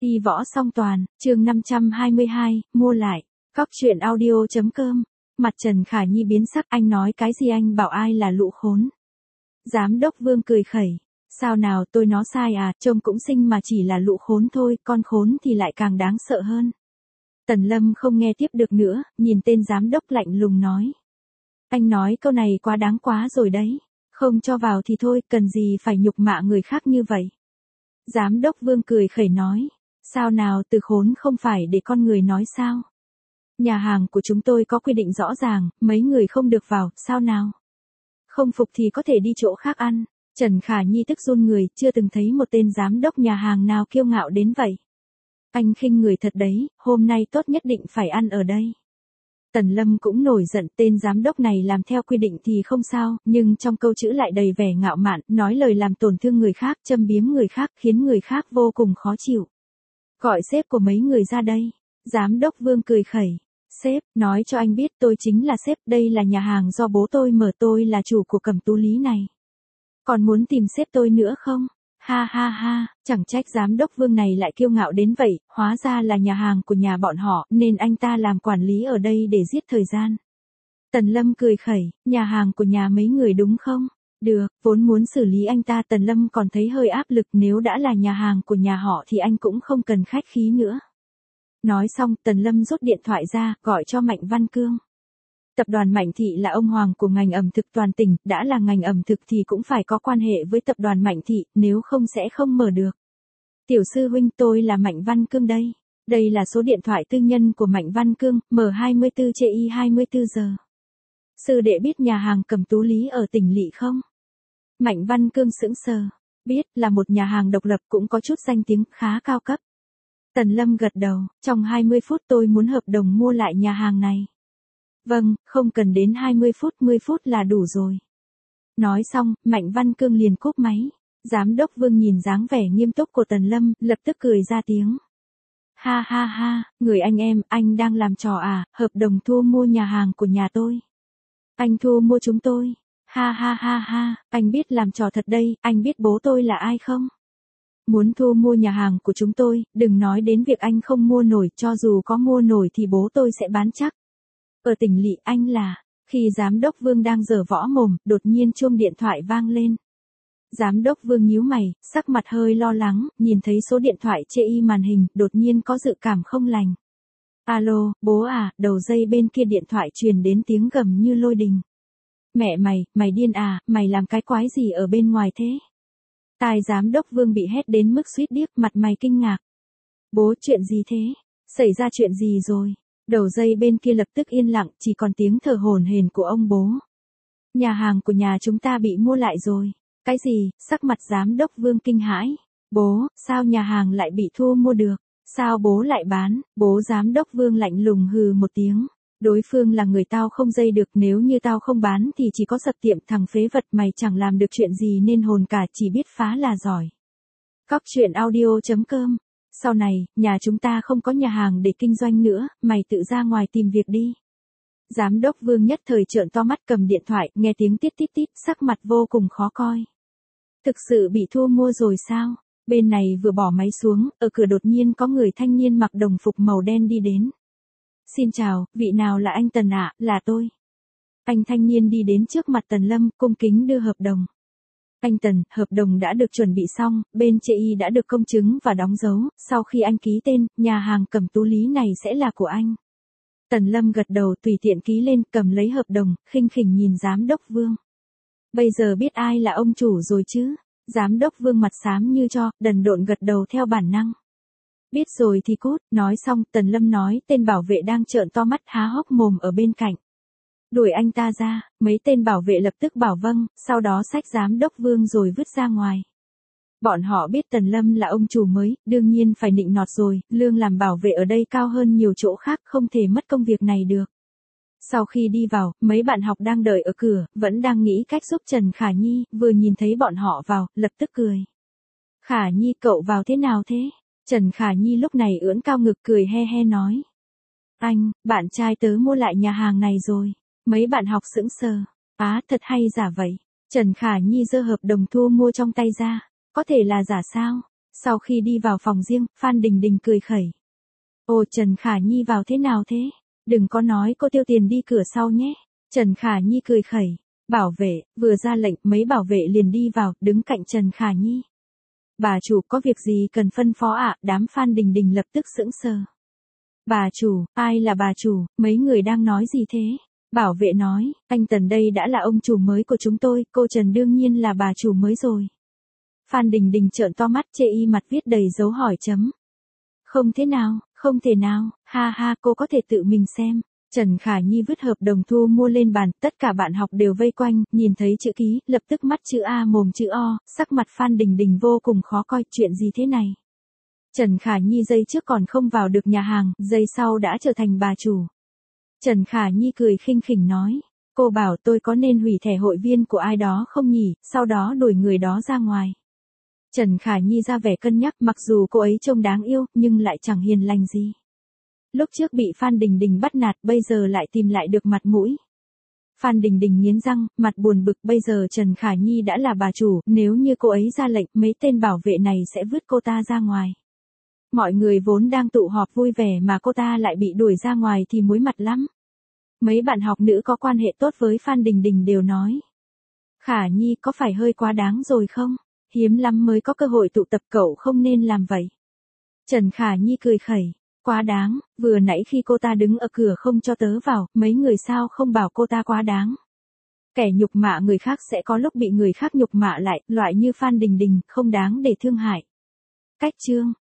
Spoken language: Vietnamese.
Đi võ song toàn, chương 522, mua lại. Cóc truyện audio.com. Mặt Trần Khả Nhi biến sắc, anh nói cái gì, anh bảo ai là lũ khốn. Giám đốc Vương cười khẩy. Sao nào, tôi nói sai à, trông cũng xinh mà chỉ là lũ khốn thôi, con khốn thì lại càng đáng sợ hơn. Tần Lâm không nghe tiếp được nữa, nhìn tên giám đốc lạnh lùng nói. Anh nói câu này quá đáng quá rồi đấy. Không cho vào thì thôi, cần gì phải nhục mạ người khác như vậy. Giám đốc Vương cười khẩy nói. Sao nào, từ khốn không phải để con người nói sao? Nhà hàng của chúng tôi có quy định rõ ràng, mấy người không được vào, sao nào? Không phục thì có thể đi chỗ khác ăn. Trần Khả Nhi tức run người, chưa từng thấy một tên giám đốc nhà hàng nào kiêu ngạo đến vậy. Anh khinh người thật đấy, hôm nay tốt nhất định phải ăn ở đây. Tần Lâm cũng nổi giận, tên giám đốc này làm theo quy định thì không sao, nhưng trong câu chữ lại đầy vẻ ngạo mạn, nói lời làm tổn thương người khác, châm biếm người khác, khiến người khác vô cùng khó chịu. Gọi sếp của mấy người ra đây. Giám đốc Vương cười khẩy. Sếp, nói cho anh biết tôi chính là sếp, đây là nhà hàng do bố tôi mở, tôi là chủ của Cẩm Tú Lý này. Còn muốn tìm sếp tôi nữa không? Ha ha ha, chẳng trách giám đốc Vương này lại kiêu ngạo đến vậy, hóa ra là nhà hàng của nhà bọn họ, nên anh ta làm quản lý ở đây để giết thời gian. Tần Lâm cười khẩy, nhà hàng của nhà mấy người đúng không? Được, vốn muốn xử lý anh ta, Tần Lâm còn thấy hơi áp lực, nếu đã là nhà hàng của nhà họ thì anh cũng không cần khách khí nữa. Nói xong, Tần Lâm rút điện thoại ra, gọi cho Mạnh Văn Cương. Tập đoàn Mạnh Thị là ông hoàng của ngành ẩm thực toàn tỉnh, đã là ngành ẩm thực thì cũng phải có quan hệ với tập đoàn Mạnh Thị, nếu không sẽ không mở được. Tiểu sư huynh, tôi là Mạnh Văn Cương đây. Đây là số điện thoại tư nhân của Mạnh Văn Cương, M24CI 24 giờ. Sư đệ biết nhà hàng Cẩm Tú Lý ở tỉnh lỵ không? Mạnh Văn Cương sững sờ. Biết, là một nhà hàng độc lập, cũng có chút danh tiếng, khá cao cấp. Tần Lâm gật đầu, trong 20 phút tôi muốn hợp đồng mua lại nhà hàng này. Vâng, không cần đến 20 phút, 10 phút là đủ rồi. Nói xong, Mạnh Văn Cương liền cúp máy. Giám đốc Vương nhìn dáng vẻ nghiêm túc của Tần Lâm, lập tức cười ra tiếng. Ha ha ha, người anh em, anh đang làm trò à, hợp đồng thu mua nhà hàng của nhà tôi. Anh thu mua chúng tôi. Ha ha ha ha, anh biết làm trò thật đây, anh biết bố tôi là ai không? Muốn thu mua nhà hàng của chúng tôi, đừng nói đến việc anh không mua nổi, cho dù có mua nổi thì bố tôi sẽ bán chắc. Ở tỉnh lỵ anh là, khi giám đốc Vương đang giở võ mồm, đột nhiên chuông điện thoại vang lên. Giám đốc Vương nhíu mày, sắc mặt hơi lo lắng, nhìn thấy số điện thoại chê y màn hình, đột nhiên có dự cảm không lành. Alo, bố à, đầu dây bên kia điện thoại truyền đến tiếng gầm như lôi đình. Mẹ mày điên à, mày làm cái quái gì ở bên ngoài thế? Tai giám đốc Vương bị hét đến mức suýt điếc, mặt mày kinh ngạc. Bố, chuyện gì thế? Xảy ra chuyện gì rồi? Đầu dây bên kia lập tức yên lặng, chỉ còn tiếng thở hổn hển của ông bố. Nhà hàng của nhà chúng ta bị mua lại rồi. Cái gì? Sắc mặt giám đốc Vương kinh hãi. Bố, sao nhà hàng lại bị thu mua được? Sao bố lại bán? Bố giám đốc Vương lạnh lùng hừ một tiếng. Đối phương là người tao không dây được, nếu như tao không bán thì chỉ có sập tiệm, thằng phế vật, mày chẳng làm được chuyện gì nên hồn cả, chỉ biết phá là giỏi. Cóc truyện audio.com. Sau này, nhà chúng ta không có nhà hàng để kinh doanh nữa, mày tự ra ngoài tìm việc đi. Giám đốc Vương nhất thời trợn to mắt, cầm điện thoại, nghe tiếng tít tít tít, sắc mặt vô cùng khó coi. Thực sự bị thu mua rồi sao? Bên này vừa bỏ máy xuống, ở cửa đột nhiên có người thanh niên mặc đồng phục màu đen đi đến. Xin chào, vị nào là anh Tần ạ? Là tôi. Anh thanh niên đi đến trước mặt Tần Lâm, cung kính đưa hợp đồng. Anh Tần, hợp đồng đã được chuẩn bị xong, bên chê y đã được công chứng và đóng dấu, sau khi anh ký tên, nhà hàng Cẩm Tú Lý này sẽ là của anh. Tần Lâm gật đầu, tùy tiện ký lên, cầm lấy hợp đồng, khinh khỉnh nhìn giám đốc Vương. Bây giờ biết ai là ông chủ rồi chứ? Giám đốc Vương mặt xám như tro, đần độn gật đầu theo bản năng. Biết rồi thì cút, nói xong, Tần Lâm nói, tên bảo vệ đang trợn to mắt há hốc mồm ở bên cạnh. Đuổi anh ta ra, mấy tên bảo vệ lập tức bảo vâng, sau đó xách giám đốc Vương rồi vứt ra ngoài. Bọn họ biết Tần Lâm là ông chủ mới, đương nhiên phải nịnh nọt rồi, lương làm bảo vệ ở đây cao hơn nhiều chỗ khác, không thể mất công việc này được. Sau khi đi vào, mấy bạn học đang đợi ở cửa, vẫn đang nghĩ cách giúp Trần Khả Nhi, vừa nhìn thấy bọn họ vào, lập tức cười. Khả Nhi, cậu vào thế nào thế? Trần Khả Nhi lúc này ưỡn cao ngực cười he he nói. Anh, bạn trai tớ mua lại nhà hàng này rồi. Mấy bạn học sững sờ. Á, thật hay giả vậy. Trần Khả Nhi giơ hợp đồng thu mua trong tay ra. Có thể là giả sao? Sau khi đi vào phòng riêng, Phan Đình Đình cười khẩy. Ồ, Trần Khả Nhi vào thế nào thế? Đừng có nói cô tiêu tiền đi cửa sau nhé. Trần Khả Nhi cười khẩy. Bảo vệ, vừa ra lệnh, mấy bảo vệ liền đi vào, đứng cạnh Trần Khả Nhi. Bà chủ, có việc gì cần phân phó ạ? Đám Phan Đình Đình lập tức sững sờ. Bà chủ, ai là bà chủ, mấy người đang nói gì thế? Bảo vệ nói, anh Tần đây đã là ông chủ mới của chúng tôi, cô Trần đương nhiên là bà chủ mới rồi. Phan Đình Đình trợn to mắt, chê y mặt viết đầy dấu hỏi chấm. Không thế nào, không thể nào, ha ha, cô có thể tự mình xem. Trần Khả Nhi vứt hợp đồng thu mua lên bàn, tất cả bạn học đều vây quanh, nhìn thấy chữ ký, lập tức mắt chữ A mồm chữ O, sắc mặt Phan Đình Đình vô cùng khó coi, chuyện gì thế này. Trần Khả Nhi giây trước còn không vào được nhà hàng, giây sau đã trở thành bà chủ. Trần Khả Nhi cười khinh khỉnh nói, cô bảo tôi có nên hủy thẻ hội viên của ai đó không nhỉ, sau đó đuổi người đó ra ngoài. Trần Khả Nhi ra vẻ cân nhắc, mặc dù cô ấy trông đáng yêu, nhưng lại chẳng hiền lành gì. Lúc trước bị Phan Đình Đình bắt nạt, bây giờ lại tìm lại được mặt mũi. Phan Đình Đình nghiến răng, mặt buồn bực, bây giờ Trần Khả Nhi đã là bà chủ, nếu như cô ấy ra lệnh, mấy tên bảo vệ này sẽ vứt cô ta ra ngoài. Mọi người vốn đang tụ họp vui vẻ mà cô ta lại bị đuổi ra ngoài thì muối mặt lắm. Mấy bạn học nữ có quan hệ tốt với Phan Đình Đình đều nói. Khả Nhi có phải hơi quá đáng rồi không? Hiếm lắm mới có cơ hội tụ tập, cậu không nên làm vậy. Trần Khả Nhi cười khẩy. Quá đáng, vừa nãy khi cô ta đứng ở cửa không cho tớ vào, mấy người sao không bảo cô ta quá đáng. Kẻ nhục mạ người khác sẽ có lúc bị người khác nhục mạ lại, loại như Phan Đình Đình, không đáng để thương hại. Cách chương